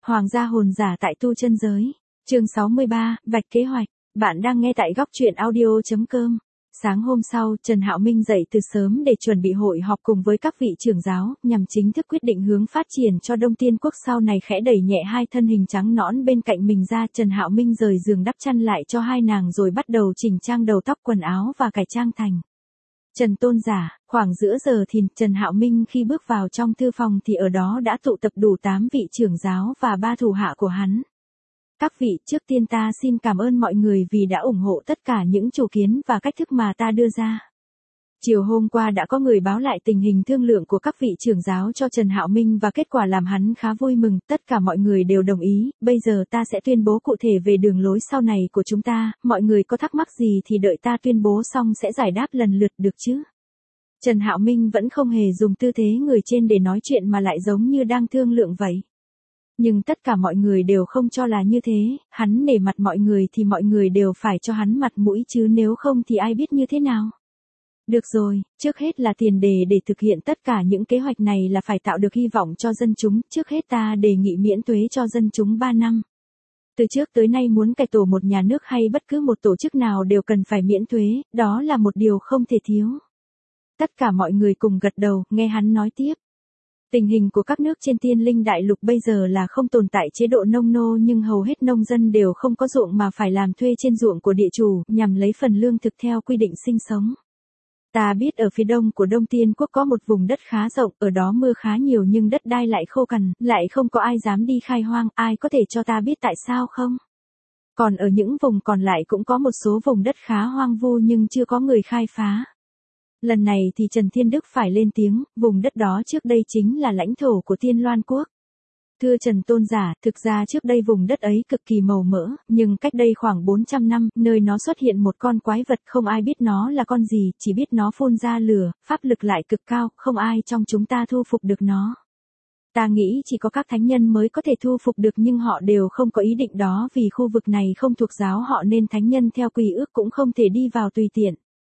Hoàng gia hồn giả tại tu chân giới. Chương 63, vạch kế hoạch. Bạn đang nghe tại góc truyện audio.com. Sáng hôm sau, Trần Hạo Minh dậy từ sớm để chuẩn bị hội họp cùng với các vị trưởng giáo, nhằm chính thức quyết định hướng phát triển cho Đông Tiên Quốc. Sau này khẽ đẩy nhẹ hai thân hình trắng nõn bên cạnh mình ra, Trần Hạo Minh rời giường đắp chăn lại cho hai nàng rồi bắt đầu chỉnh trang đầu tóc quần áo và cải trang thành Trần Tôn giả. Khoảng giữa giờ thìn, Trần Hạo Minh khi bước vào trong thư phòng thì ở đó đã tụ tập đủ 8 vị trưởng giáo và 3 thủ hạ của hắn. Các vị, trước tiên ta xin cảm ơn mọi người vì đã ủng hộ tất cả những chủ kiến và cách thức mà ta đưa ra. Chiều hôm qua đã có người báo lại tình hình thương lượng của các vị trưởng giáo cho Trần Hạo Minh và kết quả làm hắn khá vui mừng, tất cả mọi người đều đồng ý, bây giờ ta sẽ tuyên bố cụ thể về đường lối sau này của chúng ta, mọi người có thắc mắc gì thì đợi ta tuyên bố xong sẽ giải đáp lần lượt được chứ. Trần Hạo Minh vẫn không hề dùng tư thế người trên để nói chuyện mà lại giống như đang thương lượng vậy. Nhưng tất cả mọi người đều không cho là như thế, hắn nể mặt mọi người thì mọi người đều phải cho hắn mặt mũi chứ nếu không thì ai biết như thế nào. Được rồi, trước hết là tiền đề để thực hiện tất cả những kế hoạch này là phải tạo được hy vọng cho dân chúng, trước hết ta đề nghị miễn thuế cho dân chúng 3 năm. Từ trước tới nay muốn cải tổ một nhà nước hay bất cứ một tổ chức nào đều cần phải miễn thuế, đó là một điều không thể thiếu. Tất cả mọi người cùng gật đầu, nghe hắn nói tiếp. Tình hình của các nước trên Tiên Linh Đại Lục bây giờ là không tồn tại chế độ nông nô nhưng hầu hết nông dân đều không có ruộng mà phải làm thuê trên ruộng của địa chủ nhằm lấy phần lương thực theo quy định sinh sống. Ta biết ở phía đông của Đông Tiên Quốc có một vùng đất khá rộng, ở đó mưa khá nhiều nhưng đất đai lại khô cằn, lại không có ai dám đi khai hoang, ai có thể cho ta biết tại sao không? Còn ở những vùng còn lại cũng có một số vùng đất khá hoang vu nhưng chưa có người khai phá. Lần này thì Trần Thiên Đức phải lên tiếng, vùng đất đó trước đây chính là lãnh thổ của Tiên Loan Quốc. Thưa Trần Tôn giả, thực ra trước đây vùng đất ấy cực kỳ màu mỡ, nhưng cách đây khoảng 400 năm, nơi nó xuất hiện một con quái vật không ai biết nó là con gì, chỉ biết nó phun ra lửa, pháp lực lại cực cao, không ai trong chúng ta thu phục được nó. Ta nghĩ chỉ có các thánh nhân mới có thể thu phục được nhưng họ đều không có ý định đó vì khu vực này không thuộc giáo họ nên thánh nhân theo quy ước cũng không thể đi vào tùy tiện.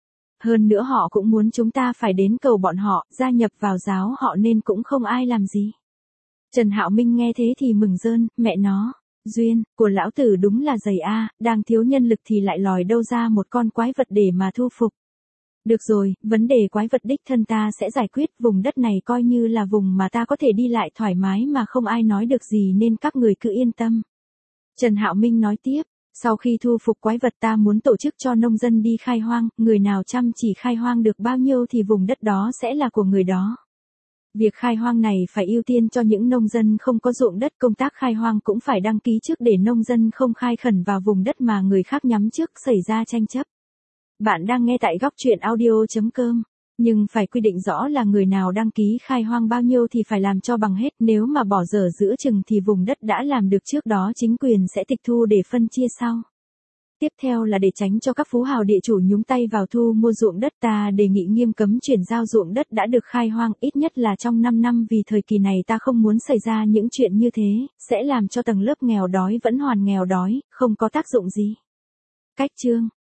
Hơn nữa họ cũng muốn chúng ta phải đến cầu bọn họ, gia nhập vào giáo họ nên cũng không ai làm gì. Trần Hạo Minh nghe thế thì mừng rơn, mẹ nó, duyên của lão tử đúng là dày a, đang thiếu nhân lực thì lại lòi đâu ra một con quái vật để mà thu phục. Được rồi, vấn đề quái vật đích thân ta sẽ giải quyết, vùng đất này coi như là vùng mà ta có thể đi lại thoải mái mà không ai nói được gì nên các người cứ yên tâm. Trần Hạo Minh nói tiếp. Sau khi thu phục quái vật ta muốn tổ chức cho nông dân đi khai hoang, người nào chăm chỉ khai hoang được bao nhiêu thì vùng đất đó sẽ là của người đó. Việc khai hoang này phải ưu tiên cho những nông dân không có ruộng đất, công tác khai hoang cũng phải đăng ký trước để nông dân không khai khẩn vào vùng đất mà người khác nhắm trước xảy ra tranh chấp. Bạn đang nghe tại góc truyện audio.com. Nhưng phải quy định rõ là người nào đăng ký khai hoang bao nhiêu thì phải làm cho bằng hết, nếu mà bỏ dở giữa chừng thì vùng đất đã làm được trước đó chính quyền sẽ tịch thu để phân chia sau. Tiếp theo là để tránh cho các phú hào địa chủ nhúng tay vào thu mua ruộng đất, ta đề nghị nghiêm cấm chuyển giao ruộng đất đã được khai hoang ít nhất là trong 5 năm vì thời kỳ này ta không muốn xảy ra những chuyện như thế, sẽ làm cho tầng lớp nghèo đói vẫn hoàn nghèo đói, không có tác dụng gì. Cách chương,